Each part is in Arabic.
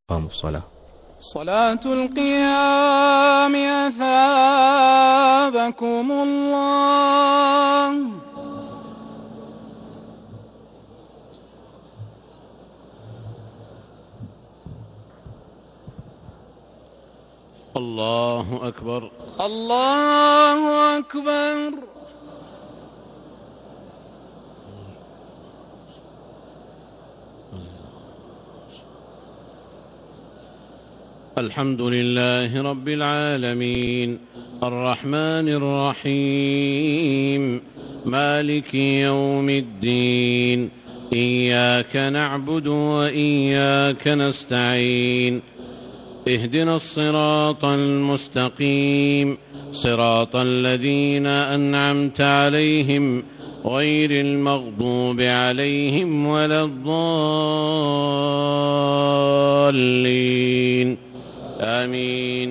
قام الصلاة. صلاة القيام أثابكم الله. الله أكبر الله أكبر. الحمد لله رب العالمين الرحمن الرحيم مالك يوم الدين إياك نعبد وإياك نستعين اهدنا الصراط المستقيم صراط الذين أنعمت عليهم غير المغضوب عليهم ولا الضالين آمين.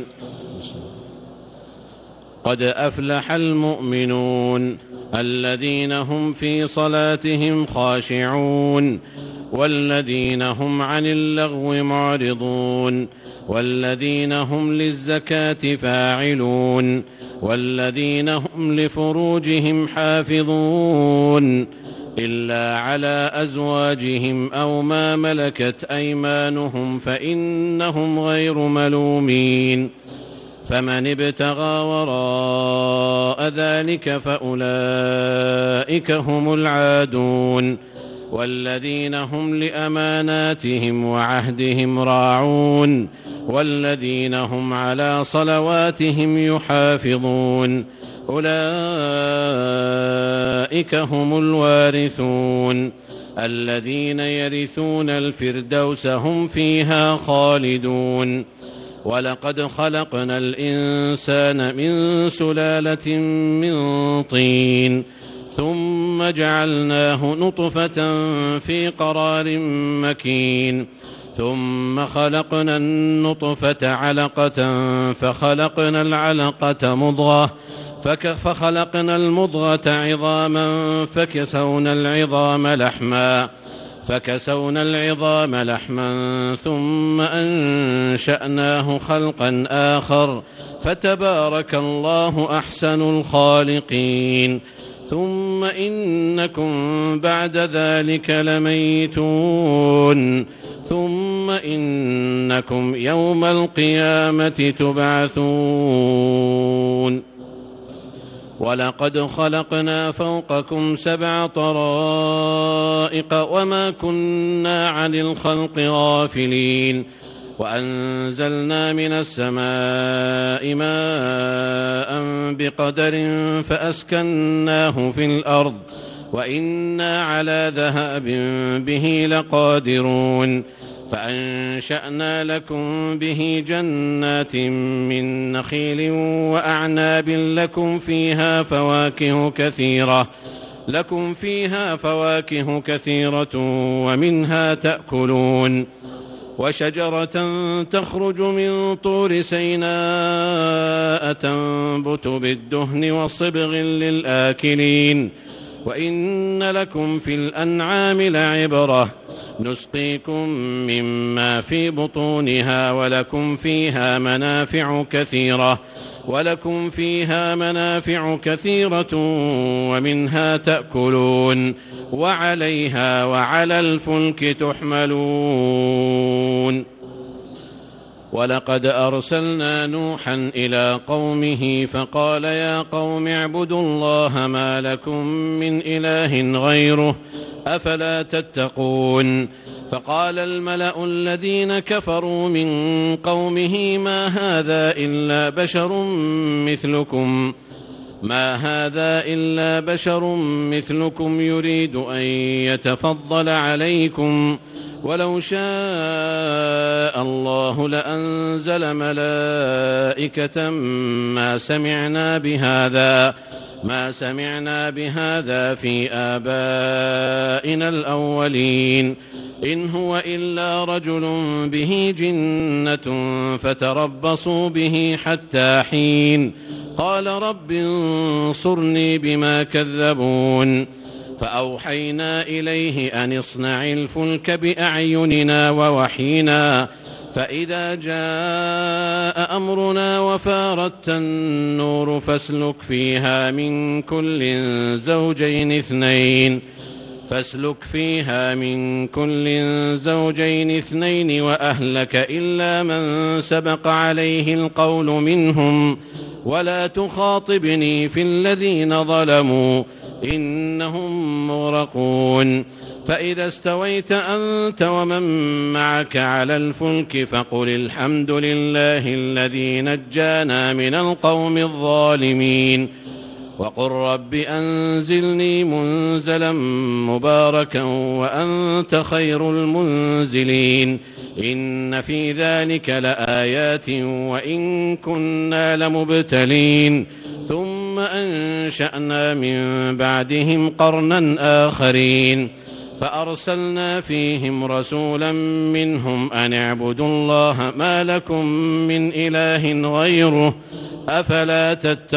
قد أفلح المؤمنون الذين هم في صلاتهم خاشعون والذين هم عن اللغو معرضون والذين هم للزكاة فاعلون والذين هم لفروجهم حافظون إلا على أزواجهم أو ما ملكت أيمانهم فإنهم غير ملومين. فمن ابتغى وراء ذلك فأولئك هم العادون والذين هم لأماناتهم وعهدهم راعون والذين هم على صلواتهم يحافظون أولئك هم الوارثون الذين يرثون الفردوس هم فيها خالدون. ولقد خلقنا الإنسان من سلالة من طين ثم جعلناه نطفة في قرار مكين ثم خلقنا النطفة علقة فخلقنا العلقة مضغة فخلقنا المضغة عظاما فكسونا العظام لحما ثم أنشأناه خلقا آخر فتبارك الله أحسن الخالقين. ثم إنكم بعد ذلك لميتون ثم إنكم يوم القيامة تبعثون. ولقد خلقنا فوقكم 7 طرائق وما كنا عن الخلق غافلين وأنزلنا من السماء ماء بقدر فأسكناه في الأرض وإنا على ذهاب به لقادرون. فأنشأنا لكم به جنات من نخيل وأعناب لكم فيها فواكه كثيرة ومنها تأكلون. وشجرة تخرج من طور سيناء تنبت بالدهن وصبغ للآكلين. وإن لكم في الأنعام لعبرة نسقيكم مما في بطونها ولكم فيها منافع كثيرة ومنها تأكلون وعليها وعلى الفلك تحملون. ولقد أرسلنا نوحا إلى قومه فقال يا قوم اعبدوا الله ما لكم من إله غيره أفلا تتقون. فقال الملأ الذين كفروا من قومه ما هذا إلا بشر مثلكم يريد أن يتفضل عليكم ولو شاء الله لأنزل ملائكة ما سمعنا بهذا في آبائنا الأولين إن هو إلا رجل به جنة فتربصوا به حتى حين. قال رب انصرني بما كذبون. فأوحينا إليه أن اصنع الفلك بأعيننا ووحينا فإذا جاء أمرنا وفارت النور فاسلك فيها من كل زوجين اثنين وأهلك إلا من سبق عليه القول منهم ولا تخاطبني في الذين ظلموا إنهم مغرقون فإذا استويت أنت ومن معك على الفلك فقل الحمد لله الذي نجانا من القوم الظالمين وقل رب أنزلني منزلا مباركا وأنت خير المنزلين إن في ذلك لآيات وإن كنا لمبتلين ثم أنشأنا من بعدهم قرنا آخرين فأرسلنا فيهم رسولا منهم أن اعبدوا الله ما لكم من إله غيره أفلا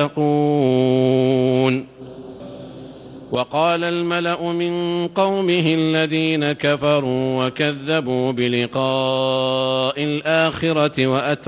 تتقون وقال الملأ من قومه الذين كفروا وكذبوا بلقاء الآخرة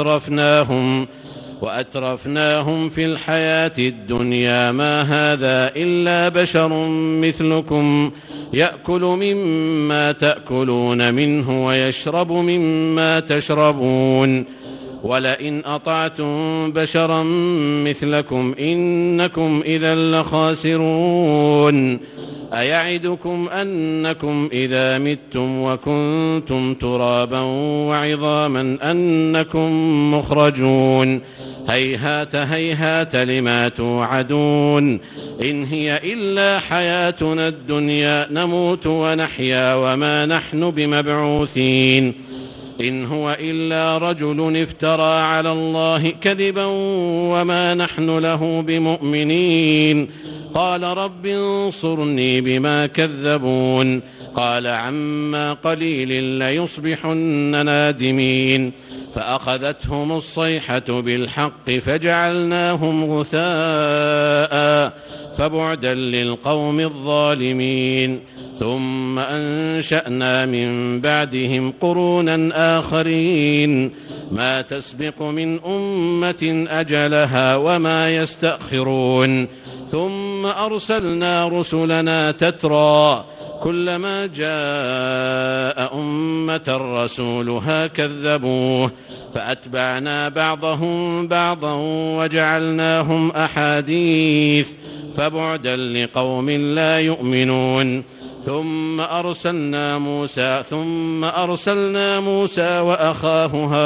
وأترفناهم في الحياة الدنيا ما هذا إلا بشر مثلكم يأكل مما تأكلون منه ويشرب مما تشربون ولئن أطعتم بشرا مثلكم إنكم إذا لخاسرون أيعدكم أنكم إذا متم وكنتم ترابا وعظاما أنكم مخرجون هيهات هيهات لما توعدون إن هي إلا حياتنا الدنيا نموت ونحيا وما نحن بمبعوثين إن هو إلا رجل افترى على الله كذبا وما نحن له بمؤمنين قال رب انصرني بما كذبون قال عما قليل ليصبحن نادمين فأخذتهم الصيحة بالحق فجعلناهم غثاء فبعدا للقوم الظالمين ثم أنشأنا من بعدهم قرونا آخرين ما تسبق من أمة أجلها وما يستأخرون ثم أرسلنا رسلنا تترى كلما جاء أمة رسولها كذبوه فأتبعنا بعضهم بعضا وجعلناهم أحاديث فبعدا لقوم لا يؤمنون ثم أرسلنا موسى وأخاه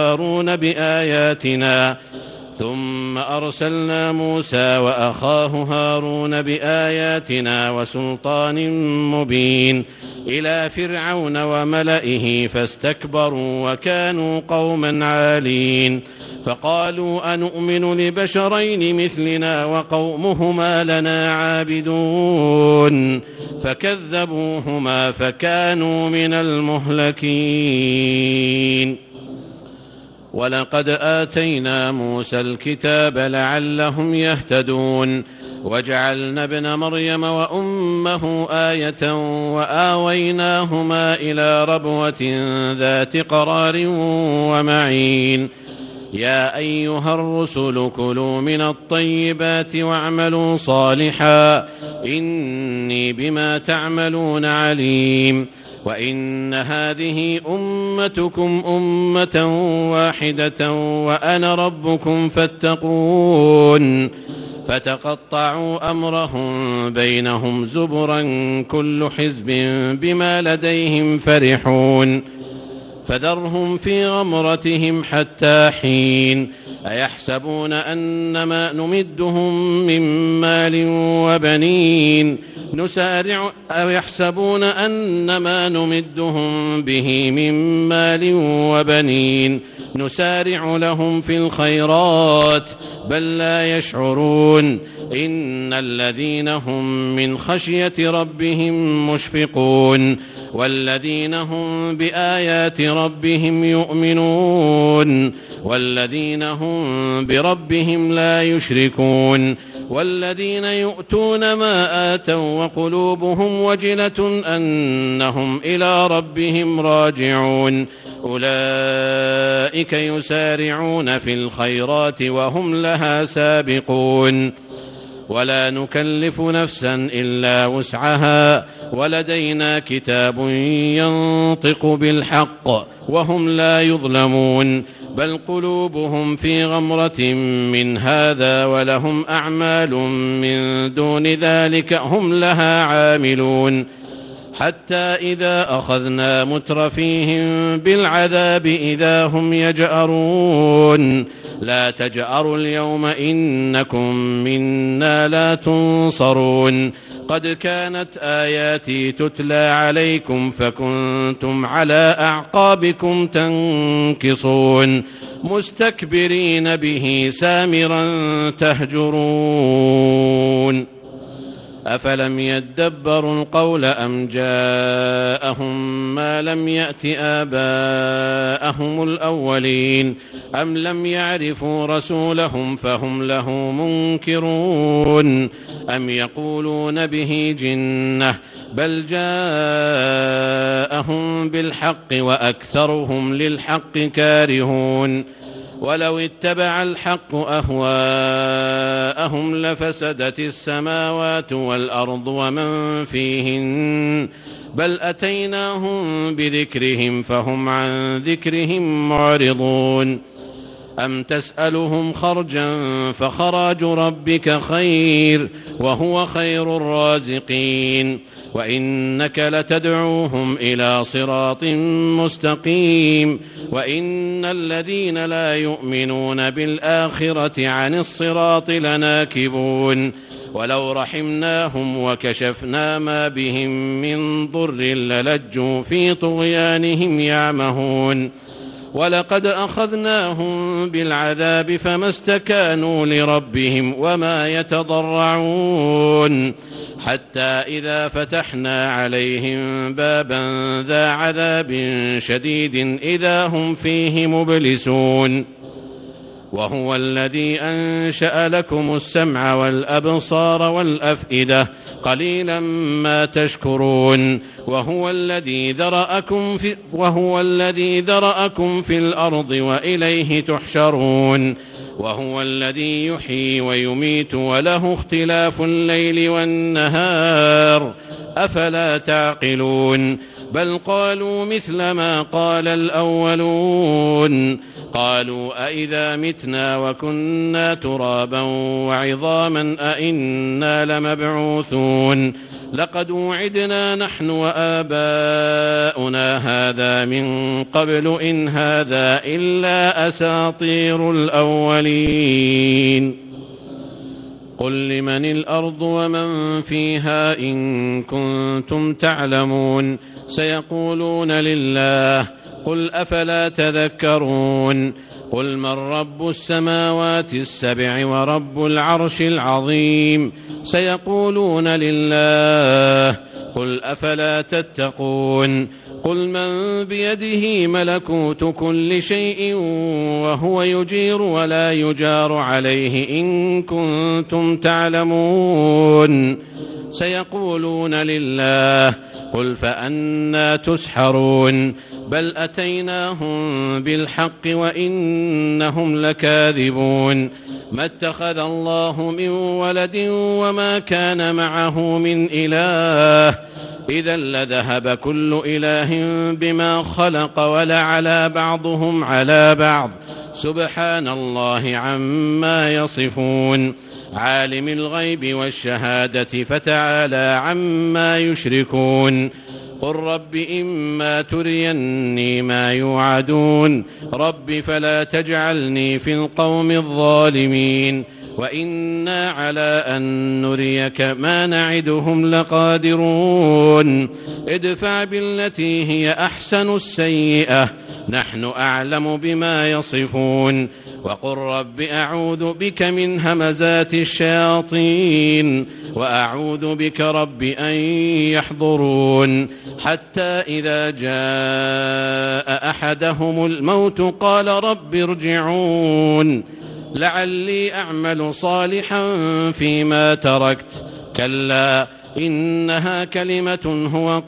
هارون بآياتنا وسلطان مبين إلى فرعون وملئه فاستكبروا وكانوا قوما عالين فقالوا أنؤمن لبشرين مثلنا وقومهما لنا عابدون فكذبوهما فكانوا من المهلكين ولقد آتينا موسى الكتاب لعلهم يهتدون وجعلنا ابن مريم وأمه آية وآويناهما إلى ربوة ذات قرار ومعين يا أيها الرسل كلوا من الطيبات واعملوا صالحا إني بما تعملون عليم وإن هذه أمتكم أمة واحدة وأنا ربكم فاتقون فتقطعوا أمرهم بينهم زبرا كل حزب بما لديهم فرحون فذرهم في غمرتهم حتى حين أيحسبون أنما نمدهم من مال وبنين أيحسبون أنما نمدهم به من مال وبنين نسارع لهم في الخيرات بل لا يشعرون إن الذين هم من خشية ربهم مشفقون والذين هم بآيات ربهم يؤمنون والذين هم وهم بربهم لا يشركون والذين يؤتون ما آتوا وقلوبهم وجلة أنهم إلى ربهم راجعون أولئك يسارعون في الخيرات وهم لها سابقون ولا نكلف نفسا إلا وسعها ولدينا كتاب ينطق بالحق وهم لا يظلمون بل قلوبهم في غمرة من هذا ولهم أعمال من دون ذلك هم لها عاملون حتى إذا أخذنا مترفيهم بالعذاب إذا هم يجأرون لا تجأروا اليوم إنكم منا لا تنصرون قد كانت آياتي تتلى عليكم فكنتم على أعقابكم تنكصون مستكبرين به سامرا تهجرون أفلم يدبروا القول أم جاءهم ما لم يأت آباءهم الأولين أم لم يعرفوا رسولهم فهم له منكرون أم يقولون به جنة بل جاءهم بالحق وأكثرهم للحق كارهون ولو اتبع الحق أهواءهم لفسدت السماوات والأرض ومن فيهن بل أتيناهم بذكرهم فهم عن ذكرهم معرضون أم تسألهم خرجا فخراج ربك خير وهو خير الرازقين وإنك لتدعوهم إلى صراط مستقيم وإن الذين لا يؤمنون بالآخرة عن الصراط لناكبون ولو رحمناهم وكشفنا ما بهم من ضر للجوا في طغيانهم يعمهون ولقد أخذناهم بالعذاب فما استكانوا لربهم وما يتضرعون حتى إذا فتحنا عليهم بابا ذا عذاب شديد إذا هم فيه مبلسون وهو الذي أنشأ لكم السمع والأبصار والأفئدة قليلا ما تشكرون وهو الذي ذرأكم في الأرض وإليه تحشرون وهو الذي يحيي ويميت وله اختلاف الليل والنهار أفلا تعقلون بل قالوا مثل ما قال الأولون قالوا أئذا متنا وكنا ترابا وعظاما أئنا لمبعوثون لقد وعدنا نحن وآباؤنا هذا من قبل إن هذا إلا أساطير الأولين قل لمن الأرض ومن فيها إن كنتم تعلمون سيقولون لله قل أفلا تذكرون قل من رب السماوات السبع ورب العرش العظيم سيقولون لله قل أفلا تتقون قل من بيده ملكوت كل شيء وهو يجير ولا يجار عليه إن كنتم تعلمون سيقولون لله قل فأنى تسحرون بل أتيناهم بالحق وإنهم لكاذبون ما اتخذ الله من ولد وما كان معه من إله إذا لذهب كل إله بما خلق ولعلى بعضهم على بعض سبحان الله عما يصفون عالم الغيب والشهادة فتعالى عما يشركون قل رب إما تريني ما يوعدون رب فلا تجعلني في القوم الظالمين وإنا على أن نريك ما نعدهم لقادرون ادفع بالتي هي أحسن السيئة نحن أعلم بما يصفون وقل رب أعوذ بك من همزات الشياطين وأعوذ بك رب أن يحضرون حتى إذا جاء أحدهم الموت قال رب ارجعون لعلي أعمل صالحا فيما تركت كلا إنها كلمة هو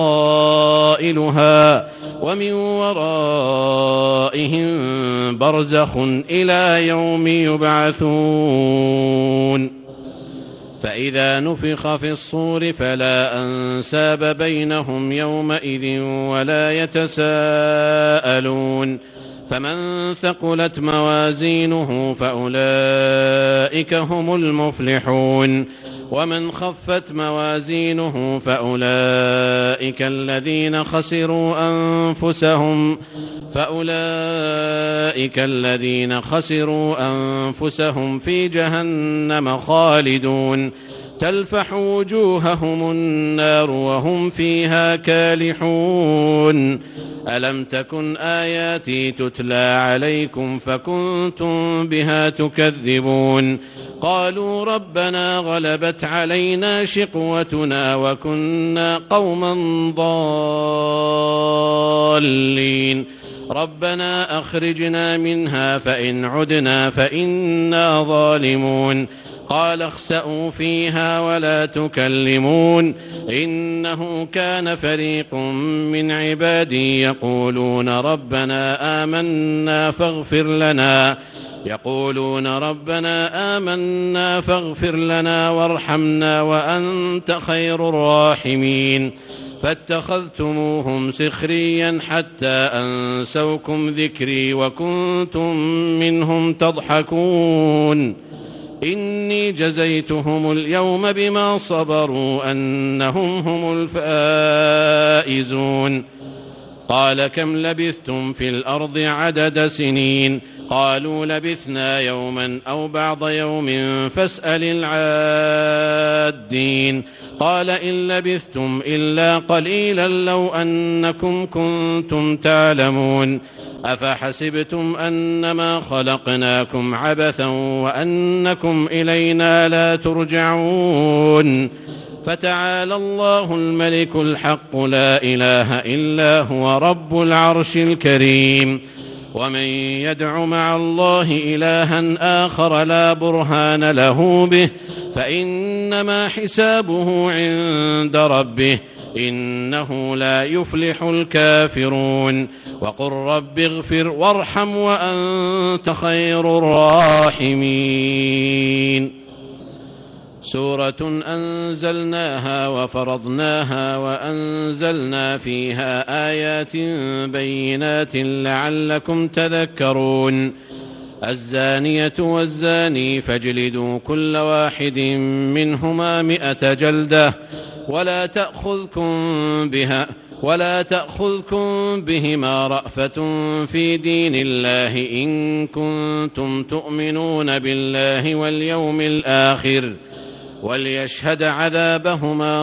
قائلها ومن ورائهم برزخ إلى يوم يبعثون فإذا نفخ في الصور فلا أنساب بينهم يومئذ ولا يتساءلون فمن ثقلت موازينه فأولئك هم المفلحون ومن خفت موازينه فأولئك الذين خسروا أنفسهم في جهنم خالدون تلفح وجوههم النار وهم فيها كالحون ألم تكن آياتي تتلى عليكم فكنتم بها تكذبون قالوا ربنا غلبت علينا شقوتنا وكنا قوما ضالين ربنا أخرجنا منها فإن عدنا فإنا ظالمون قال اخسئوا فيها ولا تكلمون إنه كان فريق من عبادي يقولون ربنا آمنا فاغفر لنا وارحمنا وأنت خير الراحمين فاتخذتموهم سخريا حتى أنسوكم ذكري وكنتم منهم تضحكون إني جزيتهم اليوم بما صبروا أنهم هم الفائزون قال كم لبثتم في الأرض عدد سنين قالوا لبثنا يوما أو بعض يوم فاسأل العادين قال إن لبثتم إلا قليلا لو أنكم كنتم تعلمون أفحسبتم أنما خلقناكم عبثا وأنكم إلينا لا ترجعون فتعالى الله الملك الحق لا إله إلا هو رب العرش الكريم ومن يدع مع الله إلها آخر لا برهان له به فإنما حسابه عند ربه إنه لا يفلح الكافرون وقل رب اغفر وارحم وأنت خير الراحمين سورة أنزلناها وفرضناها وأنزلنا فيها آيات بينات لعلكم تذكرون الزانية والزاني فاجلدوا كل واحد منهما 100 جلدة ولا تأخذكم بهما رأفة في دين الله إن كنتم تؤمنون بالله واليوم الآخر وليشهد عذابهما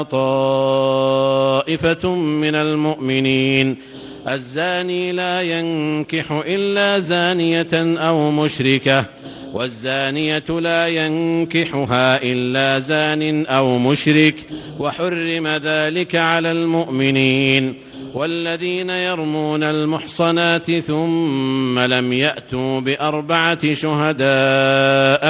طائفة من المؤمنين الزاني لا ينكح إلا زانية أو مشركة والزانية لا ينكحها إلا زان أو مشرك وحرم ذلك على المؤمنين والذين يرمون المحصنات ثم لم يأتوا ب4 شهداء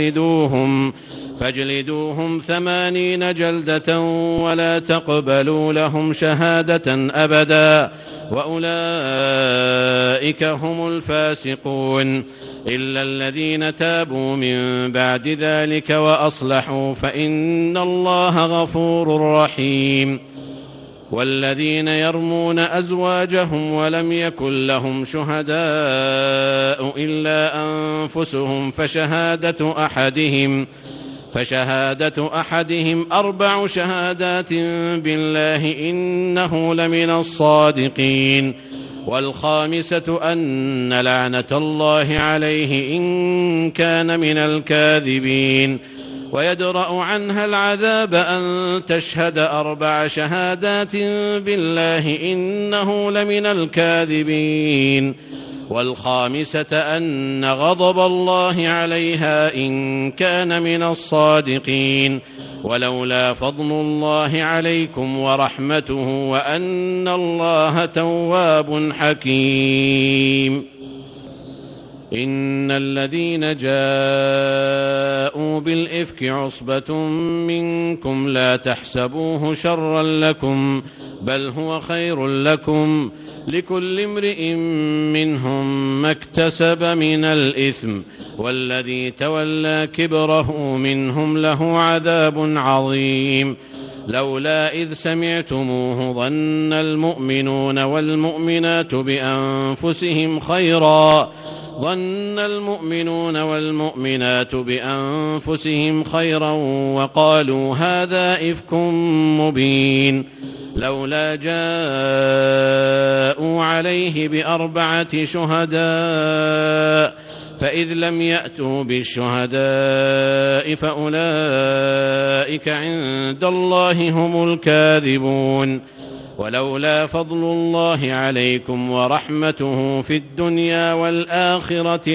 فاجلدوهم 80 جلدة ولا تقبلوا لهم شهادة أبدا وأولئك هم الفاسقون إلا الذين تابوا من بعد ذلك وأصلحوا فإن الله غفور رحيم والذين يرمون أزواجهم ولم يكن لهم شهداء إلا أنفسهم فشهادة أحدهم 4 شهادات بالله إنه لمن الصادقين والخامسة أن لعنة الله عليه إن كان من الكاذبين ويدرأ عنها العذاب أن تشهد 4 شهادات بالله إنه لمن الكاذبين. والخامسة أن غضب الله عليها إن كان من الصادقين. ولولا فضل الله عليكم ورحمته وأن الله تواب حكيم. إن الذين جاءوا بالإفك عصبة منكم لا تحسبوه شرا لكم بل هو خير لكم لكل امرئ منهم ما اكتسب من الإثم والذي تولى كبره منهم له عذاب عظيم. لولا إذ سمعتموه ظن المؤمنون والمؤمنات بأنفسهم خيرا وقالوا هذا إفك مبين. لولا جاءوا عليه ب4 شهداء فإذ لم يأتوا بالشهداء فأولئك عند الله هم الكاذبون. ولولا فضل الله عليكم ورحمته في الدنيا والآخرة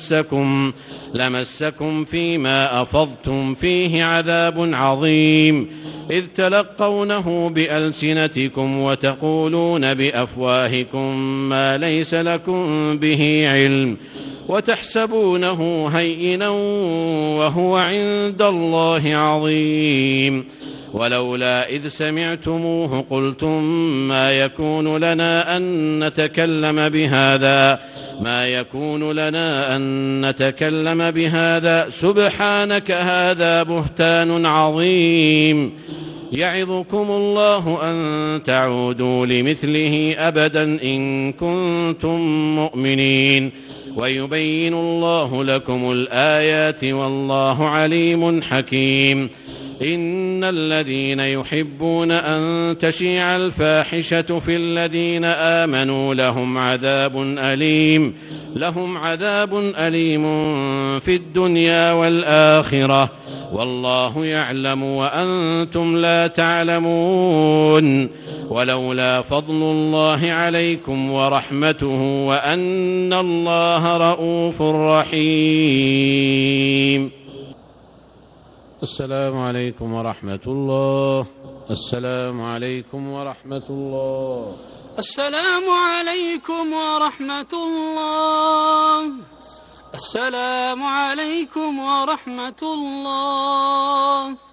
لمسكم فيما أفضتم فيه عذاب عظيم إذ تلقونه بألسنتكم وتقولون بأفواهكم ما ليس لكم به علم وتحسبونه هينا وهو عند الله عظيم. ولولا إذ سمعتموه قلتم ما يكون لنا أن نتكلم بهذا سبحانك هذا بهتان عظيم. يعظكم الله أن تعودوا لمثله أبدا إن كنتم مؤمنين ويبين الله لكم الآيات والله عليم حكيم. إن الذين يحبون أن تشيع الفاحشة في الذين آمنوا لهم عذاب أليم في الدنيا والآخرة والله يعلم وأنتم لا تعلمون. ولولا فضل الله عليكم ورحمته وأن الله رؤوف رحيم. السلام عليكم ورحمة الله. السلام عليكم ورحمة الله. السلام عليكم ورحمة الله. السلام عليكم ورحمة الله.